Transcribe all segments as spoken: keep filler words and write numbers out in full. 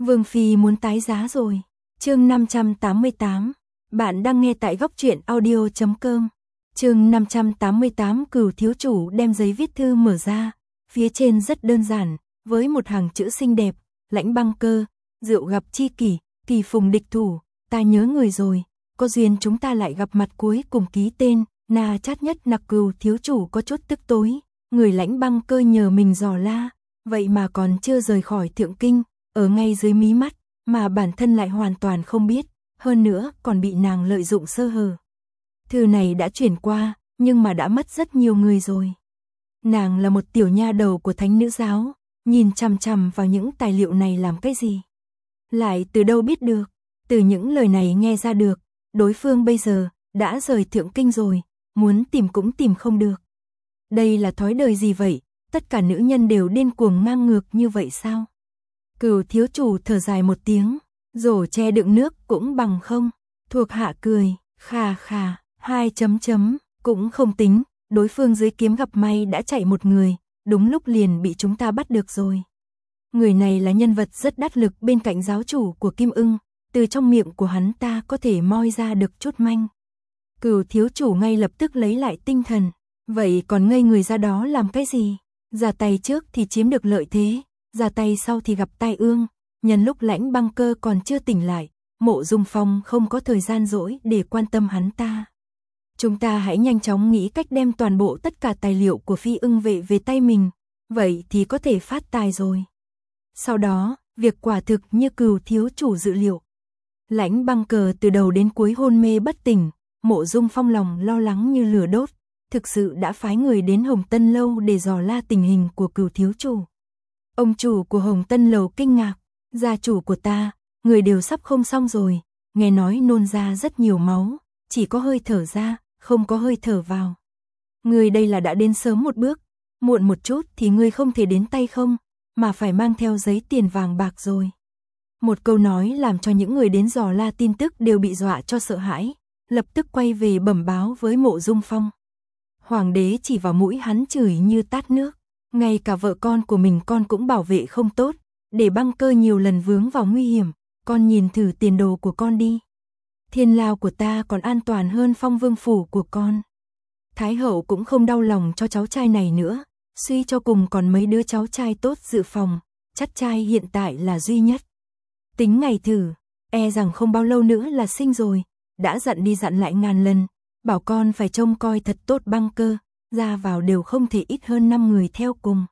Vương Phi muốn tái giá rồi. Chương năm trăm tám mươi tám. Bạn đang nghe tại góc truyện audio chấm com. Chương năm trăm tám mươi tám. Cửu thiếu chủ đem giấy viết thư mở ra, phía trên rất đơn giản, với một hàng chữ xinh đẹp, Lãnh Băng Cơ, rượu gặp chi kỷ, kỳ phùng địch thủ, ta nhớ người rồi, có duyên chúng ta lại gặp mặt, cuối cùng ký tên, Na Chát Nhất Nặc. Cửu thiếu chủ có chút tức tối, người Lãnh Băng Cơ nhờ mình dò la, vậy mà còn chưa rời khỏi Thượng Kinh, ở ngay dưới mí mắt, mà bản thân lại hoàn toàn không biết, hơn nữa còn bị nàng lợi dụng sơ hở. Thư này đã chuyển qua, nhưng mà đã mất rất nhiều người rồi. Nàng là một tiểu nha đầu của Thánh Nữ Giáo, nhìn chằm chằm vào những tài liệu này làm cái gì? Lại từ đâu biết được? Từ những lời này nghe ra được, đối phương bây giờ đã rời Thượng Kinh rồi, muốn tìm cũng tìm không được. Đây là thói đời gì vậy? Tất cả nữ nhân đều điên cuồng ngang ngược như vậy sao? Cửu thiếu chủ thở dài một tiếng, rổ che đựng nước cũng bằng không. Thuộc hạ cười, khà khà, hai chấm chấm, cũng không tính, đối phương dưới kiếm gặp may đã chạy một người, đúng lúc liền bị chúng ta bắt được rồi. Người này là nhân vật rất đắc lực bên cạnh giáo chủ của Kim Ưng, từ trong miệng của hắn ta có thể moi ra được chút manh. Cửu thiếu chủ ngay lập tức lấy lại tinh thần, vậy còn ngây người ra đó làm cái gì? Ra tay trước thì chiếm được lợi thế, ra tay sau thì gặp tai ương, nhân lúc Lãnh Băng Cơ còn chưa tỉnh lại, Mộ Dung Phong không có thời gian rỗi để quan tâm hắn ta. Chúng ta hãy nhanh chóng nghĩ cách đem toàn bộ tất cả tài liệu của Phi Ưng Vệ về tay mình, vậy thì có thể phát tài rồi. Sau đó, việc quả thực như Cửu thiếu chủ dự liệu. Lãnh Băng Cơ từ đầu đến cuối hôn mê bất tỉnh, Mộ Dung Phong lòng lo lắng như lửa đốt, thực sự đã phái người đến Hồng Tân Lâu để dò la tình hình của Cửu thiếu chủ. Ông chủ của Hồng Tân Lầu kinh ngạc, gia chủ của ta, người đều sắp không xong rồi, nghe nói nôn ra rất nhiều máu, chỉ có hơi thở ra, không có hơi thở vào. Người đây là đã đến sớm một bước, muộn một chút thì người không thể đến tay không, mà phải mang theo giấy tiền vàng bạc rồi. Một câu nói làm cho những người đến dò la tin tức đều bị dọa cho sợ hãi, lập tức quay về bẩm báo với Mộ Dung Phong. Hoàng đế chỉ vào mũi hắn chửi như tát nước. Ngay cả vợ con của mình con cũng bảo vệ không tốt, để Băng Cơ nhiều lần vướng vào nguy hiểm, con nhìn thử tiền đồ của con đi. Thiên lao của ta còn an toàn hơn Phong Vương phủ của con. Thái hậu cũng không đau lòng cho cháu trai này nữa, suy cho cùng còn mấy đứa cháu trai tốt dự phòng, chắc trai hiện tại là duy nhất. Tính ngày thử, e rằng không bao lâu nữa là sinh rồi, đã dặn đi dặn lại ngàn lần, bảo con phải trông coi thật tốt Băng Cơ. Ra vào đều không thể ít hơn năm người theo cùng.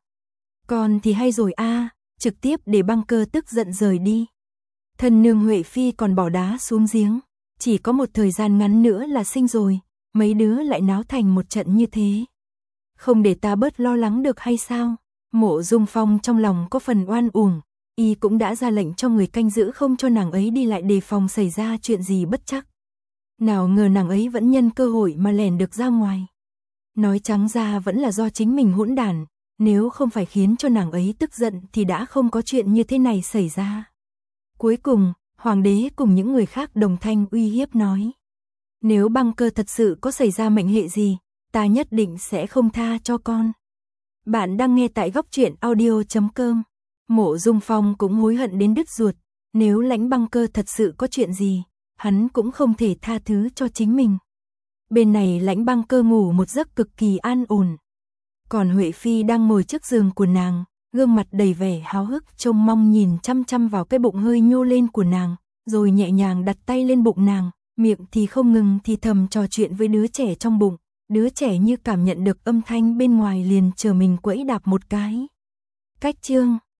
Còn thì hay rồi a, à, trực tiếp để Băng Cơ tức giận rời đi. Thần nương Huệ Phi còn bỏ đá xuống giếng, chỉ có một thời gian ngắn nữa là sinh rồi, mấy đứa lại náo thành một trận như thế. Không để ta bớt lo lắng được hay sao? Mộ Dung Phong trong lòng có phần oan uổng, y cũng đã ra lệnh cho người canh giữ không cho nàng ấy đi lại đề phòng xảy ra chuyện gì bất trắc. Nào ngờ nàng ấy vẫn nhân cơ hội mà lẻn được ra ngoài. Nói trắng ra vẫn là do chính mình hỗn đản, nếu không phải khiến cho nàng ấy tức giận thì đã không có chuyện như thế này xảy ra. Cuối cùng, Hoàng đế cùng những người khác đồng thanh uy hiếp nói. Nếu Băng Cơ thật sự có xảy ra mệnh hệ gì, ta nhất định sẽ không tha cho con. Bạn đang nghe tại góc truyện audio chấm com. Mộ Dung Phong cũng hối hận đến đứt ruột, nếu Lãnh Băng Cơ thật sự có chuyện gì, hắn cũng không thể tha thứ cho chính mình. Bên này Lãnh Băng Cơ ngủ một giấc cực kỳ an ổn. Còn Huệ Phi đang ngồi trước giường của nàng, gương mặt đầy vẻ háo hức trông mong nhìn chăm chăm vào cái bụng hơi nhô lên của nàng, rồi nhẹ nhàng đặt tay lên bụng nàng, miệng thì không ngừng thì thầm trò chuyện với đứa trẻ trong bụng. Đứa trẻ như cảm nhận được âm thanh bên ngoài liền chờ mình quẫy đạp một cái. Cách chương